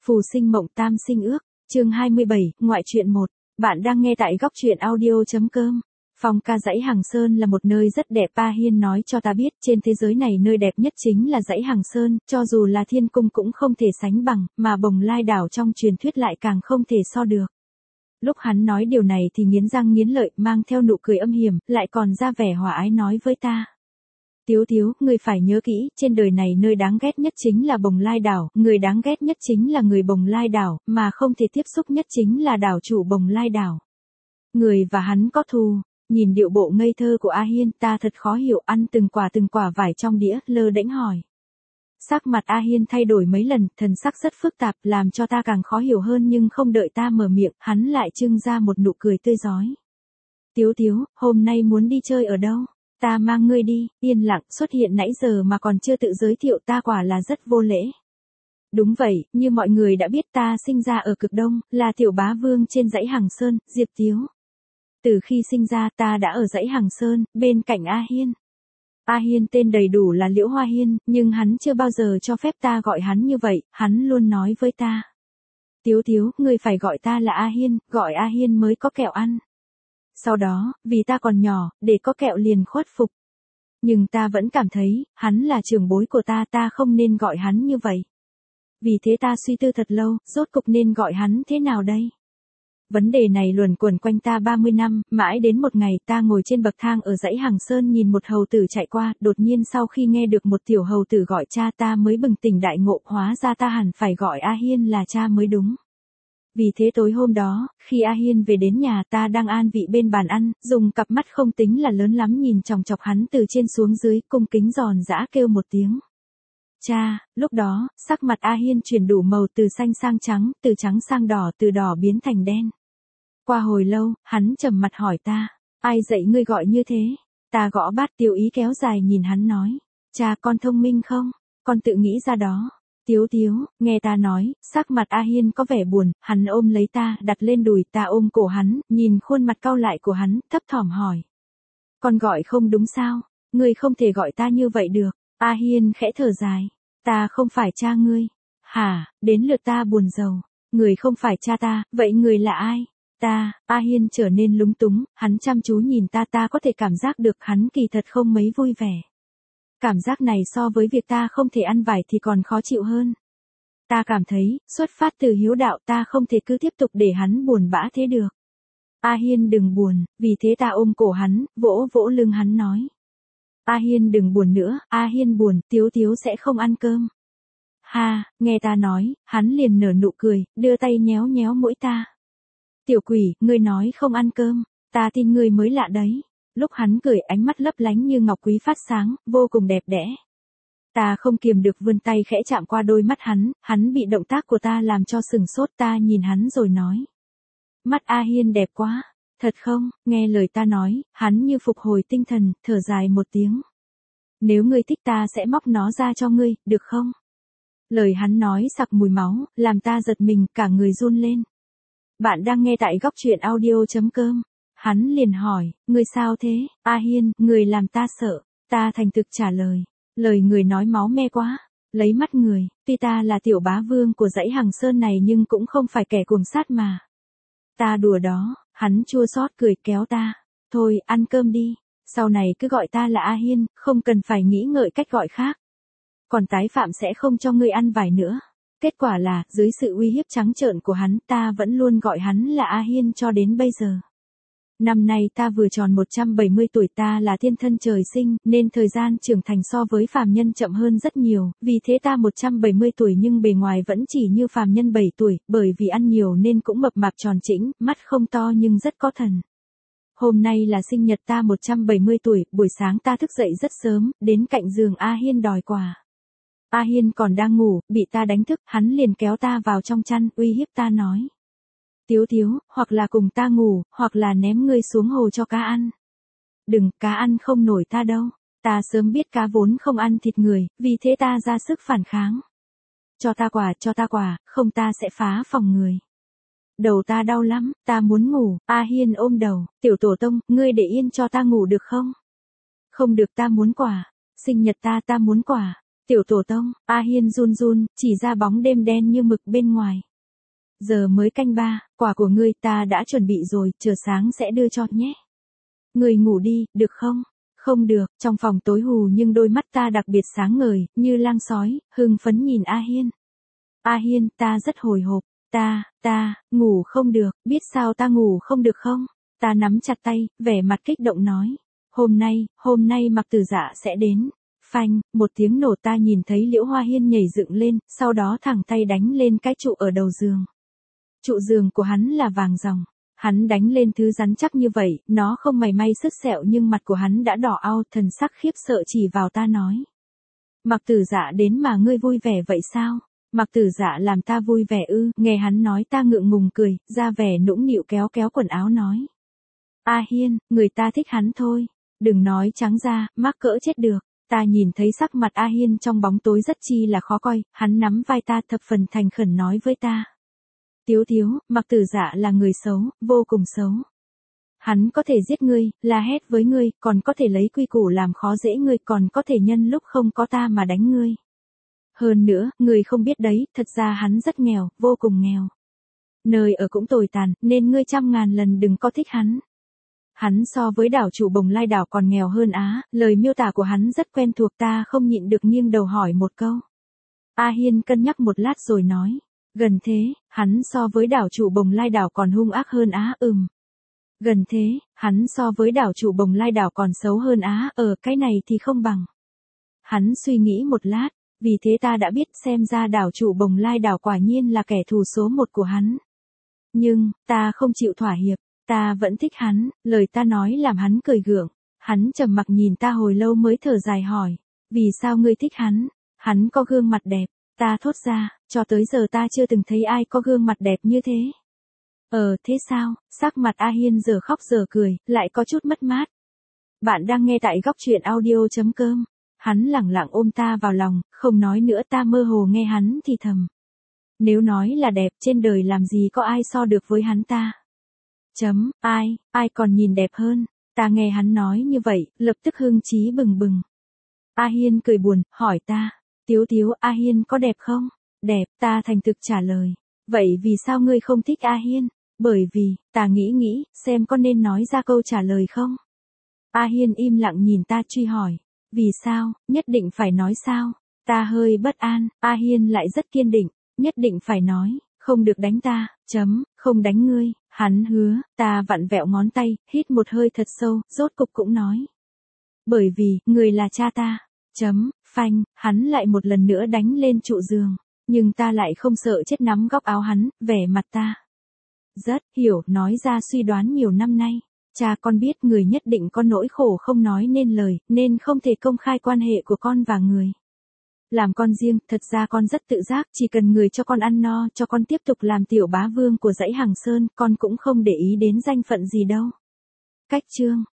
Phù sinh mộng tam sinh ước, chương 27, ngoại truyện 1. Bạn đang nghe tại góc truyện audio.com. Phong ca dãy Hàng Sơn là một nơi rất đẹp. A Hiên nói cho ta biết trên thế giới này nơi đẹp nhất chính là dãy Hàng Sơn, cho dù là thiên cung cũng không thể sánh bằng, mà Bồng Lai đảo trong truyền thuyết lại càng không thể so được. Lúc hắn nói điều này thì nghiến răng nghiến lợi, mang theo nụ cười âm hiểm, lại còn ra vẻ hòa ái nói với ta. Tiếu Tiếu, ngươi phải nhớ kỹ, trên đời này nơi đáng ghét nhất chính là Bồng Lai đảo, người đáng ghét nhất chính là người Bồng Lai đảo, mà không thể tiếp xúc nhất chính là đảo chủ Bồng Lai đảo. Người và hắn có thù. Nhìn điệu bộ ngây thơ của A Hiên, ta thật khó hiểu, ăn từng quả vải trong đĩa, lơ đễnh hỏi. Sắc mặt A Hiên thay đổi mấy lần, thần sắc rất phức tạp, làm cho ta càng khó hiểu hơn, nhưng không đợi ta mở miệng, hắn lại trưng ra một nụ cười tươi rói. Tiếu Tiếu, hôm nay muốn đi chơi ở đâu? Ta mang ngươi đi. Yên lặng xuất hiện nãy giờ mà còn chưa tự giới thiệu, ta quả là rất vô lễ. Đúng vậy, như mọi người đã biết ta sinh ra ở cực đông, là tiểu bá vương trên dãy Hàng Sơn, Diệp Tiếu. Từ khi sinh ra ta đã ở dãy Hàng Sơn, bên cạnh A Hiên. A Hiên tên đầy đủ là Liễu Hoa Hiên, nhưng hắn chưa bao giờ cho phép ta gọi hắn như vậy, hắn luôn nói với ta. Tiếu Tiếu, ngươi phải gọi ta là A Hiên, gọi A Hiên mới có kẹo ăn. Sau đó, vì ta còn nhỏ, để có kẹo liền khuất phục. Nhưng ta vẫn cảm thấy, hắn là trưởng bối của ta không nên gọi hắn như vậy. Vì thế ta suy tư thật lâu, rốt cục nên gọi hắn thế nào đây? Vấn đề này luẩn quẩn quanh ta 30 năm, mãi đến một ngày ta ngồi trên bậc thang ở dãy Hàng Sơn nhìn một hầu tử chạy qua, đột nhiên sau khi nghe được một tiểu hầu tử gọi cha ta mới bừng tỉnh đại ngộ, hóa ra ta hẳn phải gọi A Hiên là cha mới đúng. Vì thế tối hôm đó, khi A Hiên về đến nhà ta đang an vị bên bàn ăn, dùng cặp mắt không tính là lớn lắm nhìn chòng chọc hắn từ trên xuống dưới, cung kính giòn giã kêu một tiếng. Cha, lúc đó, sắc mặt A Hiên chuyển đủ màu từ xanh sang trắng, từ trắng sang đỏ, từ đỏ biến thành đen. Qua hồi lâu, hắn trầm mặt hỏi ta, ai dạy ngươi gọi như thế? Ta gõ bát Tiểu Ý kéo dài nhìn hắn nói, cha con thông minh không? Con tự nghĩ ra đó. Tiếu Tiếu, nghe ta nói, sắc mặt A Hiên có vẻ buồn, hắn ôm lấy ta, đặt lên đùi, ta ôm cổ hắn, nhìn khuôn mặt cau lại của hắn, thấp thỏm hỏi. Con gọi không đúng sao? Ngươi không thể gọi ta như vậy được. A Hiên khẽ thở dài. Ta không phải cha ngươi. Hả, đến lượt ta buồn rầu. Người không phải cha ta, vậy người là ai? Ta, A Hiên trở nên lúng túng, hắn chăm chú nhìn ta có thể cảm giác được hắn kỳ thật không mấy vui vẻ. Cảm giác này so với việc ta không thể ăn vải thì còn khó chịu hơn. Ta cảm thấy, xuất phát từ hiếu đạo ta không thể cứ tiếp tục để hắn buồn bã thế được. A Hiên đừng buồn, vì thế ta ôm cổ hắn, vỗ vỗ lưng hắn nói. A Hiên đừng buồn nữa, A Hiên buồn, Tiếu Tiếu sẽ không ăn cơm. Ha, nghe ta nói, hắn liền nở nụ cười, đưa tay nhéo nhéo mũi ta. Tiểu quỷ, ngươi nói không ăn cơm, ta tin ngươi mới lạ đấy. Lúc hắn cười ánh mắt lấp lánh như ngọc quý phát sáng, vô cùng đẹp đẽ. Ta không kiềm được vươn tay khẽ chạm qua đôi mắt hắn bị động tác của ta làm cho sừng sốt, ta nhìn hắn rồi nói. Mắt A Hiên đẹp quá, thật không? Nghe lời ta nói, hắn như phục hồi tinh thần, thở dài một tiếng. Nếu ngươi thích ta sẽ móc nó ra cho ngươi, được không? Lời hắn nói sặc mùi máu, làm ta giật mình, cả người run lên. Bạn đang nghe tại góc truyện audio.com. Hắn liền hỏi, ngươi sao thế? A Hiên, người làm ta sợ. Ta thành thực trả lời. Lời người nói máu me quá. Lấy mắt người, tuy ta là tiểu bá vương của dãy Hàng Sơn này nhưng cũng không phải kẻ cuồng sát mà. Ta đùa đó, hắn chua xót cười kéo ta. Thôi, ăn cơm đi. Sau này cứ gọi ta là A Hiên, không cần phải nghĩ ngợi cách gọi khác. Còn tái phạm sẽ không cho ngươi ăn vải nữa. Kết quả là, dưới sự uy hiếp trắng trợn của hắn, ta vẫn luôn gọi hắn là A Hiên cho đến bây giờ. Năm nay ta vừa tròn 170 tuổi, ta là thiên thân trời sinh, nên thời gian trưởng thành so với phàm nhân chậm hơn rất nhiều, vì thế ta 170 tuổi nhưng bề ngoài vẫn chỉ như phàm nhân 7 tuổi, bởi vì ăn nhiều nên cũng mập mạp tròn trĩnh, mắt không to nhưng rất có thần. Hôm nay là sinh nhật ta 170 tuổi, buổi sáng ta thức dậy rất sớm, đến cạnh giường A Hiên đòi quà. A Hiên còn đang ngủ, bị ta đánh thức, hắn liền kéo ta vào trong chăn, uy hiếp ta nói. Tiếu Tiếu, hoặc là cùng ta ngủ, hoặc là ném ngươi xuống hồ cho cá ăn. Đừng, cá ăn không nổi ta đâu. Ta sớm biết cá vốn không ăn thịt người, vì thế ta ra sức phản kháng. Cho ta quả, không ta sẽ phá phòng người. Đầu ta đau lắm, ta muốn ngủ. A Hiên ôm đầu, tiểu tổ tông, ngươi để yên cho ta ngủ được không? Không được, ta muốn quà. Sinh nhật ta muốn quà. Tiểu tổ tông, A Hiên run run, chỉ ra bóng đêm đen như mực bên ngoài. Giờ mới canh 3, quà của ngươi ta đã chuẩn bị rồi, chờ sáng sẽ đưa cho nhé. Ngươi ngủ đi, được không? Không được, trong phòng tối hù nhưng đôi mắt ta đặc biệt sáng ngời, như lang sói, hưng phấn nhìn A Hiên. A Hiên, ta rất hồi hộp, ngủ không được, biết sao ta ngủ không được không? Ta nắm chặt tay, vẻ mặt kích động nói. Hôm nay Mặc Tử Dạ sẽ đến. Phanh, một tiếng nổ ta nhìn thấy Liễu Hoa Hiên nhảy dựng lên, sau đó thẳng tay đánh lên cái trụ ở đầu giường. Trụ giường của hắn là vàng ròng. Hắn đánh lên thứ rắn chắc như vậy, nó không mảy may sứt sẹo nhưng mặt của hắn đã đỏ au, thần sắc khiếp sợ chỉ vào ta nói. Mặc Tử Dạ đến mà ngươi vui vẻ vậy sao? Mặc Tử Dạ làm ta vui vẻ ư? Nghe hắn nói ta ngượng ngùng cười, ra vẻ nũng nịu kéo kéo quần áo nói. A Hiên, người ta thích hắn thôi. Đừng nói trắng ra, mắc cỡ chết được. Ta nhìn thấy sắc mặt A Hiên trong bóng tối rất chi là khó coi, hắn nắm vai ta thập phần thành khẩn nói với ta. Tiếu Tiếu, Mặc Tử Dạ là người xấu, vô cùng xấu. Hắn có thể giết ngươi, la hét với ngươi, còn có thể lấy quy củ làm khó dễ ngươi, còn có thể nhân lúc không có ta mà đánh ngươi. Hơn nữa, ngươi không biết đấy, thật ra hắn rất nghèo, vô cùng nghèo. Nơi ở cũng tồi tàn, nên ngươi 100.000 lần đừng có thích hắn. Hắn so với đảo chủ Bồng Lai đảo còn nghèo hơn á, lời miêu tả của hắn rất quen thuộc ta không nhịn được nghiêng đầu hỏi một câu. A Hiên cân nhắc một lát rồi nói. Gần thế, hắn so với đảo chủ Bồng Lai đảo còn hung ác hơn á, Gần thế, hắn so với đảo chủ Bồng Lai đảo còn xấu hơn á, cái này thì không bằng. Hắn suy nghĩ một lát, vì thế ta đã biết xem ra đảo chủ Bồng Lai đảo quả nhiên là kẻ thù số 1 của hắn. Nhưng, ta không chịu thỏa hiệp, ta vẫn thích hắn, lời ta nói làm hắn cười gượng. Hắn trầm mặc nhìn ta hồi lâu mới thở dài hỏi, vì sao ngươi thích hắn? Hắn có gương mặt đẹp. Ta thốt ra, cho tới giờ ta chưa từng thấy ai có gương mặt đẹp như thế. Thế sao? Sắc mặt A Hiên giờ khóc giờ cười, lại có chút mất mát. Bạn đang nghe tại góc truyện audio.com. Hắn lẳng lặng ôm ta vào lòng, không nói nữa ta mơ hồ nghe hắn thì thầm. Nếu nói là đẹp trên đời làm gì có ai so được với hắn ta. Ai còn nhìn đẹp hơn. Ta nghe hắn nói như vậy, lập tức hưng chí bừng bừng. A Hiên cười buồn, hỏi ta. Tiếu Tiếu, A Hiên có đẹp không? Đẹp, ta thành thực trả lời. Vậy vì sao ngươi không thích A Hiên? Bởi vì, ta nghĩ, xem có nên nói ra câu trả lời không? A Hiên im lặng nhìn ta truy hỏi. Vì sao, nhất định phải nói sao? Ta hơi bất an, A Hiên lại rất kiên định, nhất định phải nói, không được đánh ta, không đánh ngươi, hắn hứa, ta vặn vẹo ngón tay, hít một hơi thật sâu, rốt cục cũng nói. Bởi vì, người là cha ta, phanh, hắn lại một lần nữa đánh lên trụ giường, nhưng ta lại không sợ chết nắm góc áo hắn, vẻ mặt ta. Rất hiểu, nói ra suy đoán nhiều năm nay. Cha con biết người nhất định có nỗi khổ không nói nên lời, nên không thể công khai quan hệ của con và người. Làm con riêng, thật ra con rất tự giác, chỉ cần người cho con ăn no, cho con tiếp tục làm tiểu bá vương của dãy Hằng Sơn, con cũng không để ý đến danh phận gì đâu. Cách chương